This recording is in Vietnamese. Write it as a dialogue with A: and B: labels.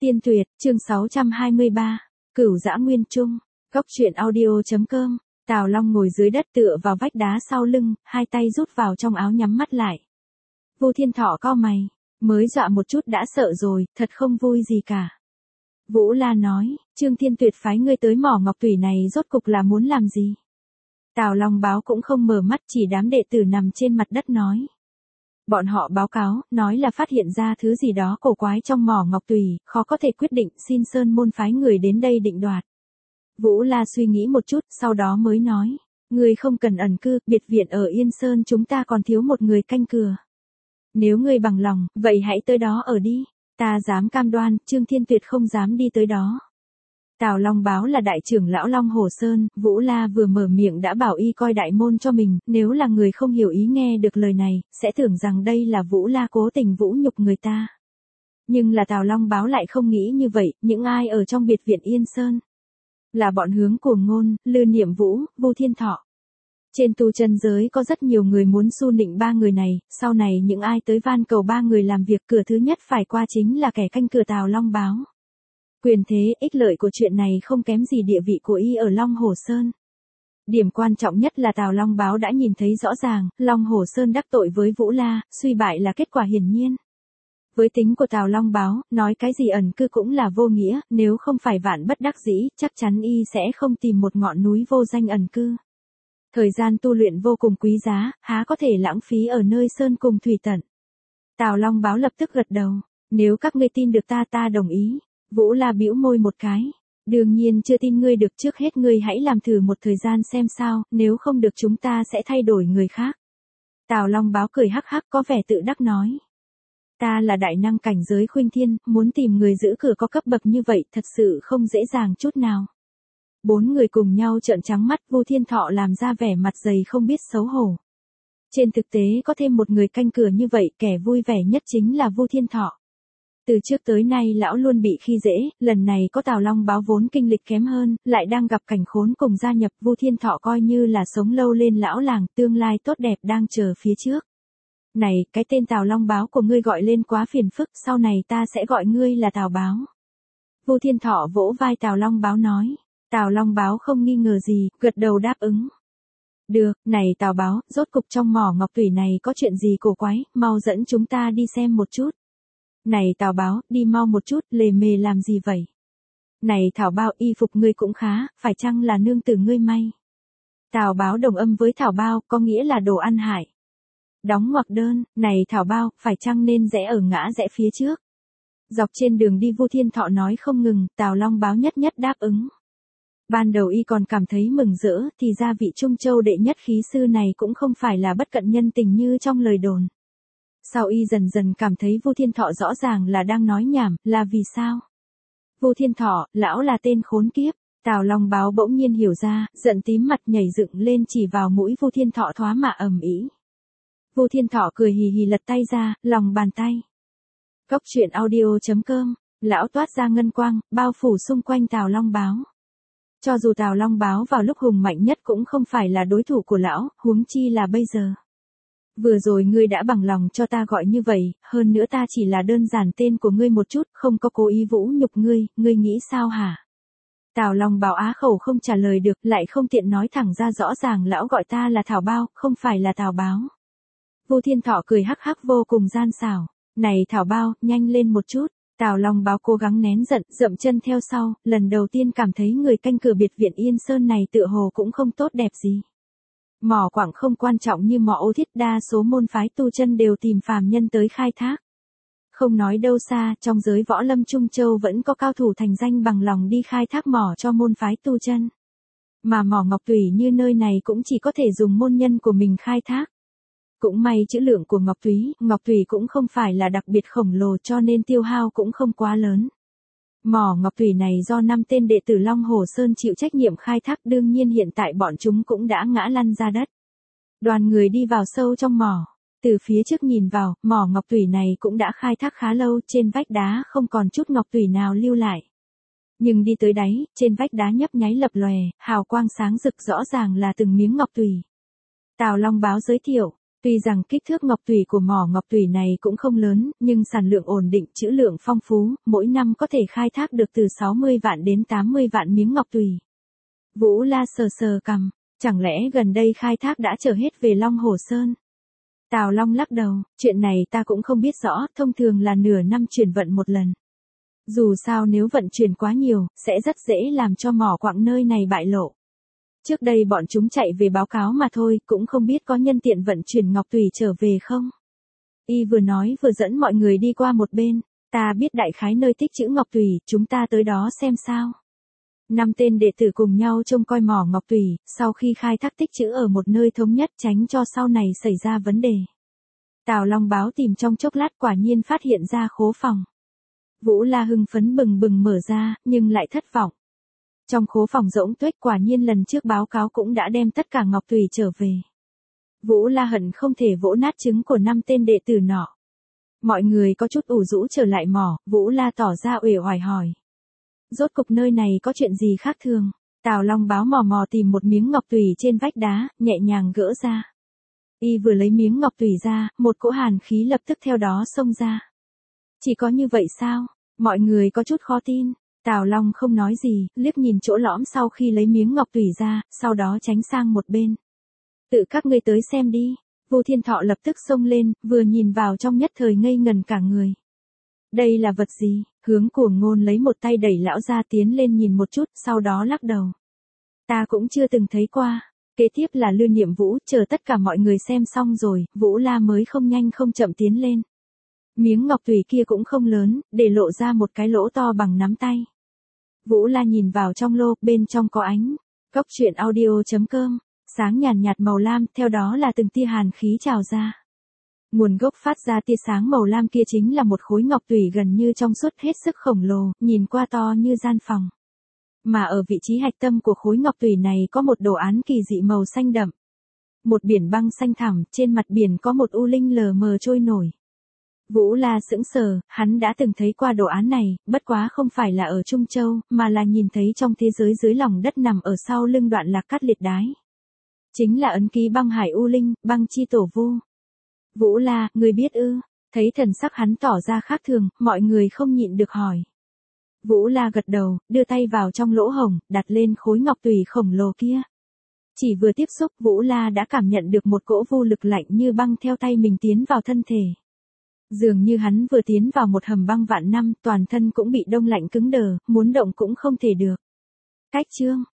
A: Tiên Tuyệt, chương 623, Cửu Dã Nguyên Trung, Góc truyện audio.com. Tào Long ngồi dưới đất tựa vào vách đá sau lưng, hai tay rút vào trong áo nhắm mắt lại. Vu Thiên Thọ cau mày, mới dọa một chút đã sợ rồi, thật không vui gì cả. Vũ La nói, Trương Thiên Tuyệt phái ngươi tới mỏ ngọc tủy này rốt cục là muốn làm gì? Tào Long báo cũng không mở mắt, chỉ đám đệ tử nằm trên mặt đất nói. Bọn họ báo cáo, nói là phát hiện ra thứ gì đó cổ quái trong mỏ ngọc tùy, khó có thể quyết định, xin Sơn môn phái người đến đây định đoạt. Vũ La suy nghĩ một chút, sau đó mới nói, ngươi không cần ẩn cư, biệt viện ở Yên Sơn chúng ta còn thiếu một người canh cửa. Nếu ngươi bằng lòng, vậy hãy tới đó ở đi, ta dám cam đoan, Trương Thiên Tuyệt không dám đi tới đó. Tào Long báo là đại trưởng lão Long Hồ Sơn, Vũ La vừa mở miệng đã bảo y coi đại môn cho mình, nếu là người không hiểu ý nghe được lời này, sẽ tưởng rằng đây là Vũ La cố tình vũ nhục người ta. Nhưng là Tào Long báo lại không nghĩ như vậy, những ai ở trong biệt viện Yên Sơn? Là bọn Hướng Cuồng Ngôn, Lư Niệm Vũ, Vu Thiên Thọ. Trên tu chân giới có rất nhiều người muốn su nịnh ba người này, sau này những ai tới van cầu ba người làm việc cửa thứ nhất phải qua chính là kẻ canh cửa Tào Long báo. Quyền thế, ích lợi của chuyện này không kém gì địa vị của y ở Long Hồ Sơn. Điểm quan trọng nhất là Tào Long báo đã nhìn thấy rõ ràng, Long Hồ Sơn đắc tội với Vũ La, suy bại là kết quả hiển nhiên. Với tính của Tào Long báo, nói cái gì ẩn cư cũng là vô nghĩa, nếu không phải vạn bất đắc dĩ, chắc chắn y sẽ không tìm một ngọn núi vô danh ẩn cư. Thời gian tu luyện vô cùng quý giá, há có thể lãng phí ở nơi sơn cùng thủy tận. Tào Long báo lập tức gật đầu, nếu các ngươi tin được ta đồng ý. Vũ La bĩu môi một cái. Đương nhiên chưa tin ngươi được, trước hết ngươi hãy làm thử một thời gian xem sao, nếu không được chúng ta sẽ thay đổi người khác. Tào Long báo cười hắc hắc có vẻ tự đắc nói. Ta là đại năng cảnh giới khuynh thiên, muốn tìm người giữ cửa có cấp bậc như vậy thật sự không dễ dàng chút nào. Bốn người cùng nhau trợn trắng mắt, Vu Thiên Thọ làm ra vẻ mặt dày không biết xấu hổ. Trên thực tế có thêm một người canh cửa như vậy, kẻ vui vẻ nhất chính là Vu Thiên Thọ. Từ trước tới nay lão luôn bị khi dễ, lần này có Tào Long báo vốn kinh lịch kém hơn, lại đang gặp cảnh khốn cùng gia nhập, Vu Thiên Thọ coi như là sống lâu lên lão làng, tương lai tốt đẹp đang chờ phía trước. Này, cái tên Tào Long báo của ngươi gọi lên quá phiền phức, sau này ta sẽ gọi ngươi là Tào báo. Vu Thiên Thọ vỗ vai Tào Long báo nói. Tào Long báo không nghi ngờ gì, gật đầu đáp ứng. Được, này Tào báo, rốt cục trong mỏ ngọc tủy này có chuyện gì cổ quái, mau dẫn chúng ta đi xem một chút. Này Tào báo, đi mau một chút, lề mề làm gì vậy? Này Thảo Bao, y phục ngươi cũng khá, phải chăng là nương tử ngươi may? Tào báo đồng âm với Thảo Bao, có nghĩa là đồ ăn hại. Đóng ngoặc đơn, này Thảo Bao, phải chăng nên rẽ ở ngã rẽ phía trước? Dọc trên đường đi Vu Thiên Thọ nói không ngừng, Tào Long báo nhất nhất đáp ứng. Ban đầu y còn cảm thấy mừng rỡ, thì ra vị Trung Châu đệ nhất khí sư này cũng không phải là bất cận nhân tình như trong lời đồn. Sau y dần dần cảm thấy Vu Thiên Thọ rõ ràng là đang nói nhảm, là vì sao? Vu Thiên Thọ, lão là tên khốn kiếp. Tào Long báo bỗng nhiên hiểu ra, giận tím mặt nhảy dựng lên chỉ vào mũi Vu Thiên Thọ thoá mạ ầm ĩ. Vu Thiên Thọ cười hì hì lật tay ra, lòng bàn tay. Góc truyện audio.com, lão toát ra ngân quang, bao phủ xung quanh Tào Long báo. Cho dù Tào Long báo vào lúc hùng mạnh nhất cũng không phải là đối thủ của lão, huống chi là bây giờ. Vừa rồi ngươi đã bằng lòng cho ta gọi như vậy, hơn nữa ta chỉ là đơn giản tên của ngươi một chút, không có cố ý vũ nhục ngươi nghĩ sao hả? Tào Long báo á khẩu không trả lời được, lại không tiện nói thẳng ra rõ ràng lão gọi ta là Thảo Bao, không phải là Tào báo. Vu Thiên Thọ cười hắc hắc vô cùng gian xảo, này Thảo Bao, nhanh lên một chút. Tào Long báo cố gắng nén giận, dậm chân theo sau, lần đầu tiên cảm thấy người canh cửa biệt viện Yên Sơn này tựa hồ cũng không tốt đẹp gì. Mỏ quặng không quan trọng như mỏ ô thiết, đa số môn phái tu chân đều tìm phàm nhân tới khai thác. Không nói đâu xa, trong giới võ lâm Trung Châu vẫn có cao thủ thành danh bằng lòng đi khai thác mỏ cho môn phái tu chân. Mà mỏ ngọc tủy như nơi này cũng chỉ có thể dùng môn nhân của mình khai thác. Cũng may trữ lượng của ngọc tủy cũng không phải là đặc biệt khổng lồ cho nên tiêu hao cũng không quá lớn. Mỏ ngọc tủy này do 5 tên đệ tử Long Hồ Sơn chịu trách nhiệm khai thác, đương nhiên hiện tại bọn chúng cũng đã ngã lăn ra đất. Đoàn người đi vào sâu trong mỏ, từ phía trước nhìn vào, mỏ ngọc tủy này cũng đã khai thác khá lâu, trên vách đá không còn chút ngọc tủy nào lưu lại. Nhưng đi tới đáy, trên vách đá nhấp nháy lập lòe, hào quang sáng rực rõ ràng là từng miếng ngọc tủy. Tào Long báo giới thiệu, Tuy rằng kích thước ngọc tùy của mỏ ngọc tùy này cũng không lớn, nhưng sản lượng ổn định, trữ lượng phong phú, mỗi năm có thể khai thác được từ 60 vạn đến 80 vạn miếng ngọc tùy. Vũ La sờ sờ cằm, chẳng lẽ gần đây khai thác đã trở hết về Long Hồ Sơn? Tào Long lắc đầu, chuyện này ta cũng không biết rõ, thông thường là nửa năm chuyển vận một lần. Dù sao nếu vận chuyển quá nhiều, sẽ rất dễ làm cho mỏ quặng nơi này bại lộ. Trước đây bọn chúng chạy về báo cáo mà thôi, cũng không biết có nhân tiện vận chuyển ngọc tùy trở về không. Y vừa nói vừa dẫn mọi người đi qua một bên, ta biết đại khái nơi tích trữ ngọc tùy, chúng ta tới đó xem sao. 5 tên đệ tử cùng nhau trông coi mỏ ngọc tùy, sau khi khai thác tích trữ ở một nơi thống nhất tránh cho sau này xảy ra vấn đề. Tào Long báo tìm trong chốc lát quả nhiên phát hiện ra khố phòng. Vũ La hưng phấn bừng bừng mở ra, nhưng lại thất vọng. Trong khố phòng rỗng tuếch, quả nhiên lần trước báo cáo cũng đã đem tất cả ngọc tùy trở về. Vũ La hận không thể vỗ nát trứng của 5 tên đệ tử nọ. Mọi người có chút ủ rũ trở lại mỏ, Vũ La tỏ ra uể oải hỏi. Rốt cục nơi này có chuyện gì khác thường? Tào Long báo mò mò tìm một miếng ngọc tùy trên vách đá, nhẹ nhàng gỡ ra. Y vừa lấy miếng ngọc tùy ra, một cỗ hàn khí lập tức theo đó xông ra. Chỉ có như vậy sao? Mọi người có chút khó tin. Tào Long không nói gì, liếc nhìn chỗ lõm sau khi lấy miếng ngọc tùy ra, sau đó tránh sang một bên. Tự các ngươi tới xem đi. Vô Thiên Thọ lập tức xông lên, vừa nhìn vào trong nhất thời ngây ngần cả người. Đây là vật gì? Hướng Cuồng Ngôn lấy một tay đẩy lão ra tiến lên nhìn một chút, sau đó lắc đầu. Ta cũng chưa từng thấy qua. Kế tiếp là Lư Niệm Vũ, chờ tất cả mọi người xem xong rồi, Vũ La mới không nhanh không chậm tiến lên. Miếng ngọc tùy kia cũng không lớn, để lộ ra một cái lỗ to bằng nắm tay. Vũ La nhìn vào trong lô, bên trong có ánh. Cốc truyện audio.com, sáng nhàn nhạt màu lam, theo đó là từng tia hàn khí trào ra. Nguồn gốc phát ra tia sáng màu lam kia chính là một khối ngọc tùy gần như trong suốt hết sức khổng lồ, nhìn qua to như gian phòng. Mà ở vị trí hạch tâm của khối ngọc tùy này có một đồ án kỳ dị màu xanh đậm. Một biển băng xanh thẳm, trên mặt biển có một u linh lờ mờ trôi nổi. Vũ La sững sờ, hắn đã từng thấy qua đồ án này, bất quá không phải là ở Trung Châu, mà là nhìn thấy trong thế giới dưới lòng đất nằm ở sau lưng đoạn Lạc Cát liệt đái. Chính là ấn ký băng hải u linh, băng chi tổ vu. Vũ La, người biết ư? Thấy thần sắc hắn tỏ ra khác thường, mọi người không nhịn được hỏi. Vũ La gật đầu, đưa tay vào trong lỗ hổng, đặt lên khối ngọc tùy khổng lồ kia. Chỉ vừa tiếp xúc, Vũ La đã cảm nhận được một cỗ vô lực lạnh như băng theo tay mình tiến vào thân thể. Dường như hắn vừa tiến vào một hầm băng vạn năm, toàn thân cũng bị đông lạnh cứng đờ, muốn động cũng không thể được. Cách chương